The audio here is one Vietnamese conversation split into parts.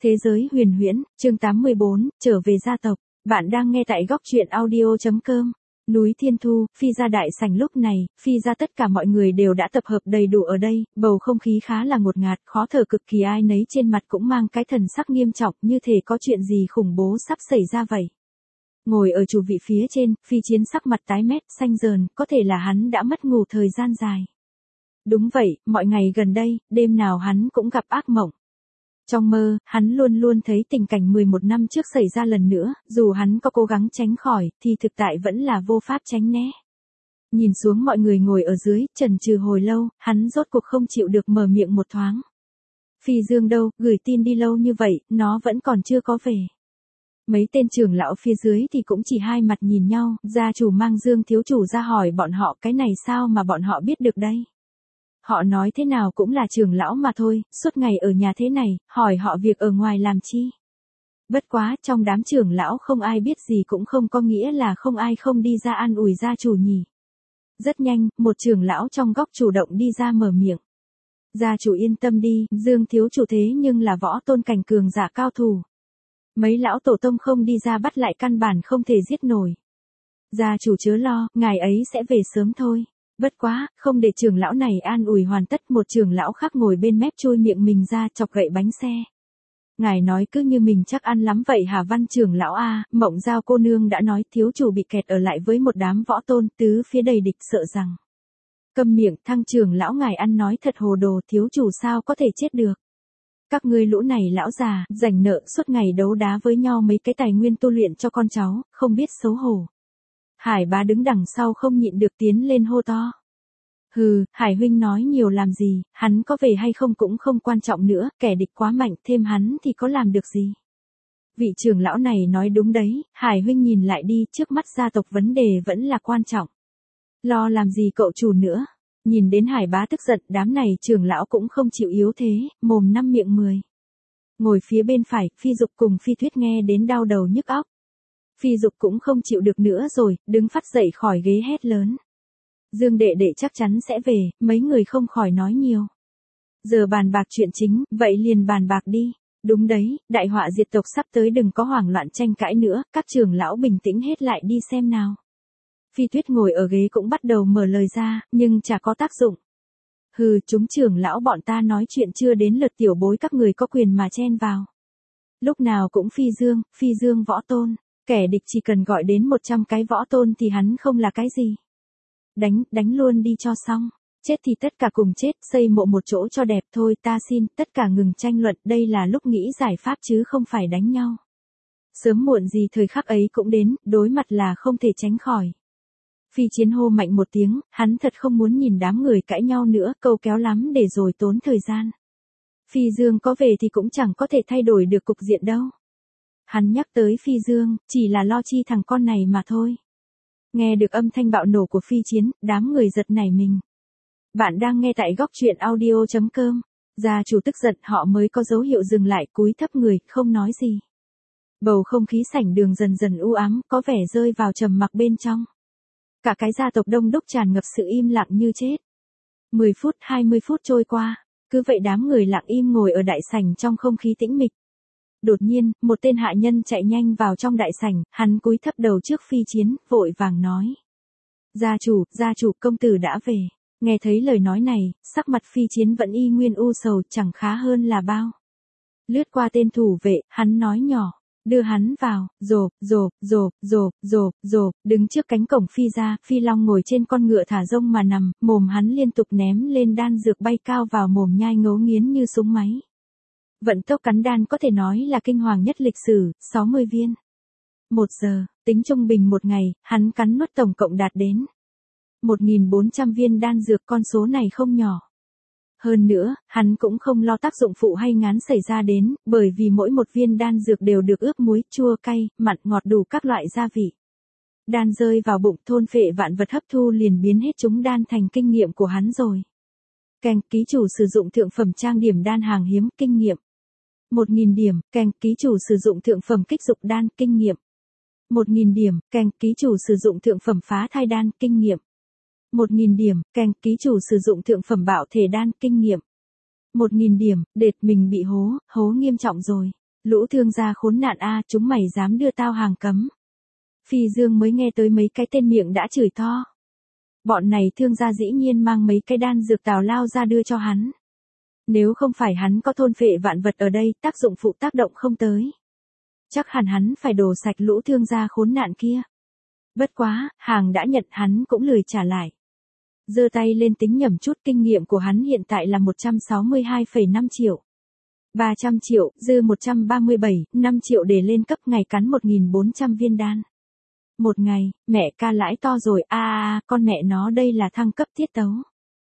Thế giới huyền huyễn, chương 84, trở về gia tộc. Bạn đang nghe tại góc truyện audio.com. Núi Thiên Thu, Phi gia đại sảnh lúc này, Phi gia tất cả mọi người đều đã tập hợp đầy đủ ở đây, bầu không khí khá là ngột ngạt, khó thở cực kỳ, ai nấy trên mặt cũng mang cái thần sắc nghiêm trọng, như thể có chuyện gì khủng bố sắp xảy ra vậy. Ngồi ở chủ vị phía trên, Phi Chiến sắc mặt tái mét, xanh dờn, có thể là hắn đã mất ngủ thời gian dài. Đúng vậy, mọi ngày gần đây, đêm nào hắn cũng gặp ác mộng. Trong mơ, hắn luôn luôn thấy tình cảnh 11 năm trước xảy ra lần nữa, dù hắn có cố gắng tránh khỏi, thì thực tại vẫn là vô pháp tránh né. Nhìn xuống mọi người ngồi ở dưới, chần chừ hồi lâu, hắn rốt cuộc không chịu được mở miệng một thoáng. Phi Dương đâu, gửi tin đi lâu như vậy, nó vẫn còn chưa có về. Mấy tên trưởng lão phía dưới thì cũng chỉ hai mặt nhìn nhau, gia chủ mang Dương thiếu chủ ra hỏi bọn họ cái này sao mà bọn họ biết được đây. Họ nói thế nào cũng là trưởng lão mà thôi, suốt ngày ở nhà thế này, hỏi họ việc ở ngoài làm chi. Bất quá, trong đám trưởng lão không ai biết gì cũng không có nghĩa là không ai không đi ra an ủi gia chủ nhỉ. Rất nhanh, một trưởng lão trong góc chủ động đi ra mở miệng. Gia chủ yên tâm đi, Dương thiếu chủ thế nhưng là võ tôn cảnh cường giả cao thủ. Mấy lão tổ tông không đi ra bắt lại căn bản không thể giết nổi. Gia chủ chớ lo, ngài ấy sẽ về sớm thôi. Bất quá, không để trưởng lão này an ủi hoàn tất, một trưởng lão khác ngồi bên mép chui miệng mình ra chọc gậy bánh xe. Ngài nói cứ như mình chắc ăn lắm vậy hả Văn trưởng lão a, Mộng Giao cô nương đã nói thiếu chủ bị kẹt ở lại với một đám võ tôn, tứ phía đầy địch sợ rằng. Câm miệng, Thăng trưởng lão ngài ăn nói thật hồ đồ, thiếu chủ sao có thể chết được. Các ngươi lũ này lão già, rảnh nợ suốt ngày đấu đá với nhau mấy cái tài nguyên tu luyện cho con cháu, không biết xấu hổ. Hải Bá đứng đằng sau không nhịn được tiến lên hô to. Hừ, Hải huynh nói nhiều làm gì, hắn có về hay không cũng không quan trọng nữa, kẻ địch quá mạnh, thêm hắn thì có làm được gì. Vị trưởng lão này nói đúng đấy, Hải huynh nhìn lại đi, trước mắt gia tộc vấn đề vẫn là quan trọng. Lo làm gì cậu chủ nữa. Nhìn đến Hải Bá tức giận, đám này trưởng lão cũng không chịu yếu thế, mồm năm miệng 10. Ngồi phía bên phải, Phi Dục cùng Phi Thuyết nghe đến đau đầu nhức óc. Phi Dục cũng không chịu được nữa rồi, đứng phắt dậy khỏi ghế hét lớn. Dương đệ đệ chắc chắn sẽ về, mấy người không khỏi nói nhiều. Giờ bàn bạc chuyện chính, vậy liền bàn bạc đi. Đúng đấy, đại họa diệt tộc sắp tới, đừng có hoảng loạn tranh cãi nữa, các trưởng lão bình tĩnh hết lại đi xem nào. Phi Tuyết ngồi ở ghế cũng bắt đầu mở lời ra, nhưng chả có tác dụng. Hừ, chúng trưởng lão bọn ta nói chuyện chưa đến lượt tiểu bối các người có quyền mà chen vào. Lúc nào cũng Phi Dương võ tôn, kẻ địch chỉ cần gọi đến 100 cái võ tôn thì hắn không là cái gì. Đánh luôn đi cho xong. Chết thì tất cả cùng chết, xây mộ một chỗ cho đẹp thôi, ta xin, tất cả ngừng tranh luận, đây là lúc nghĩ giải pháp chứ không phải đánh nhau. Sớm muộn gì thời khắc ấy cũng đến, đối mặt là không thể tránh khỏi. Phi Chiến hô mạnh một tiếng, hắn thật không muốn nhìn đám người cãi nhau nữa, câu kéo lắm để rồi tốn thời gian. Phi Dương có về thì cũng chẳng có thể thay đổi được cục diện đâu. Hắn nhắc tới Phi Dương, chỉ là lo chi thằng con này mà thôi. Nghe được âm thanh bạo nổ của Phi Chiến, đám người giật nảy mình. Bạn đang nghe tại góc truyện audio.com. Gia chủ tức giận, họ mới có dấu hiệu dừng lại, cúi thấp người, không nói gì. Bầu không khí sảnh đường dần dần u ám, có vẻ rơi vào trầm mặc bên trong. Cả cái gia tộc đông đúc tràn ngập sự im lặng như chết. 10 phút, 20 phút trôi qua, cứ vậy đám người lặng im ngồi ở đại sảnh trong không khí tĩnh mịch. Đột nhiên, một tên hạ nhân chạy nhanh vào trong đại sảnh, hắn cúi thấp đầu trước Phi Chiến, vội vàng nói. Gia chủ, công tử đã về. Nghe thấy lời nói này, sắc mặt Phi Chiến vẫn y nguyên u sầu, chẳng khá hơn là bao. Lướt qua tên thủ vệ, hắn nói nhỏ. Đưa hắn vào, rộp, đứng trước cánh cổng Phi gia, Phi Long ngồi trên con ngựa thả rông mà nằm, mồm hắn liên tục ném lên đan dược bay cao vào mồm nhai ngấu nghiến như súng máy. Vận tốc cắn đan có thể nói là kinh hoàng nhất lịch sử, 60 viên. 1 giờ, tính trung bình một ngày, hắn cắn nuốt tổng cộng đạt đến 1.400 viên đan dược, con số này không nhỏ. Hơn nữa, hắn cũng không lo tác dụng phụ hay ngán xảy ra đến, bởi vì mỗi một viên đan dược đều được ướp muối, chua, cay, mặn, ngọt đủ các loại gia vị. Đan rơi vào bụng, thôn phệ vạn vật, hấp thu liền biến hết chúng đan thành kinh nghiệm của hắn rồi. Keng, ký chủ sử dụng thượng phẩm trang điểm đan hàng hiếm, kinh nghiệm. 1.000 điểm, keng, ký chủ sử dụng thượng phẩm kích dục đan, kinh nghiệm. 1.000 điểm, keng, ký chủ sử dụng thượng phẩm phá thai đan, kinh nghiệm. 1.000 điểm, keng, ký chủ sử dụng thượng phẩm bạo thể đan, kinh nghiệm. 1.000 điểm, đệt mình bị hố nghiêm trọng rồi. Lũ thương gia khốn nạn a, chúng mày dám đưa tao hàng cấm. Phi Dương mới nghe tới mấy cái tên miệng đã chửi to. Bọn này thương gia dĩ nhiên mang mấy cái đan dược tào lao ra đưa cho hắn. Nếu không phải hắn có thôn phệ vạn vật ở đây, tác dụng phụ tác động không tới. Chắc hẳn hắn phải đổ sạch lũ thương gia khốn nạn kia. Bất quá, hàng đã nhận hắn cũng lười trả lại. Giơ tay lên tính nhẩm chút, kinh nghiệm của hắn hiện tại là 162,5 triệu. 300 triệu, dư 137, 5 triệu để lên cấp, ngày cắn 1.400 viên đan. Một ngày, mẹ ca lãi to rồi, con mẹ nó đây là thăng cấp tiết tấu.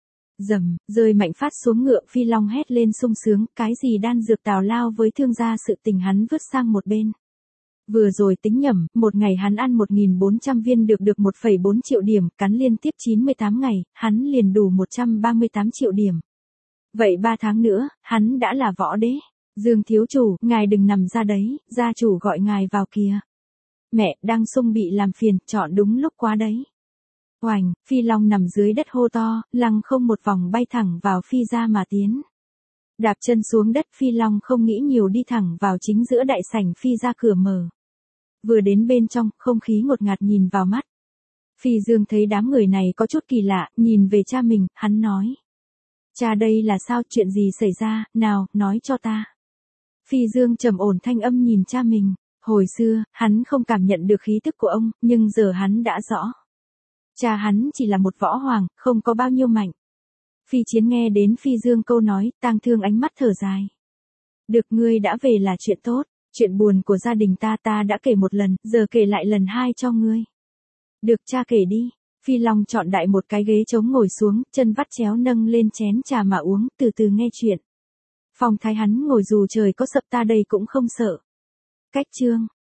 Dầm, rơi mạnh phát xuống ngựa, Phi Long hét lên sung sướng, cái gì đan dược tào lao với thương gia sự tình hắn vứt sang một bên. Vừa rồi tính nhẩm, một ngày hắn ăn 1.400 viên được 1,4 triệu điểm, cắn liên tiếp 98 ngày, hắn liền đủ 138 triệu điểm. Vậy 3 tháng nữa, hắn đã là võ đế. Dương thiếu chủ, ngài đừng nằm ra đấy, gia chủ gọi ngài vào kìa. Mẹ, đang sung bị làm phiền, chọn đúng lúc quá đấy. Oành, Phi Long nằm dưới đất hô to, lăng không một vòng bay thẳng vào Phi gia mà tiến. Đạp chân xuống đất, Phi Long không nghĩ nhiều đi thẳng vào chính giữa đại sảnh Phi gia, cửa mở. Vừa đến bên trong, không khí ngột ngạt nhìn vào mắt. Phi Dương thấy đám người này có chút kỳ lạ, nhìn về cha mình, hắn nói. Cha đây là sao, chuyện gì xảy ra, nào, nói cho ta. Phi Dương trầm ổn thanh âm nhìn cha mình. Hồi xưa, hắn không cảm nhận được khí tức của ông, nhưng giờ hắn đã rõ. Cha hắn chỉ là một võ hoàng, không có bao nhiêu mạnh. Phi Chiến nghe đến Phi Dương câu nói, tang thương ánh mắt thở dài. Được, ngươi đã về là chuyện tốt, chuyện buồn của gia đình ta đã kể một lần, giờ kể lại lần 2 cho ngươi. Được, cha kể đi. Phi Long chọn đại một cái ghế trống ngồi xuống, chân vắt chéo nâng lên chén trà mà uống, từ từ nghe chuyện. Phong thái hắn ngồi dù trời có sập ta đây cũng không sợ. Cách chương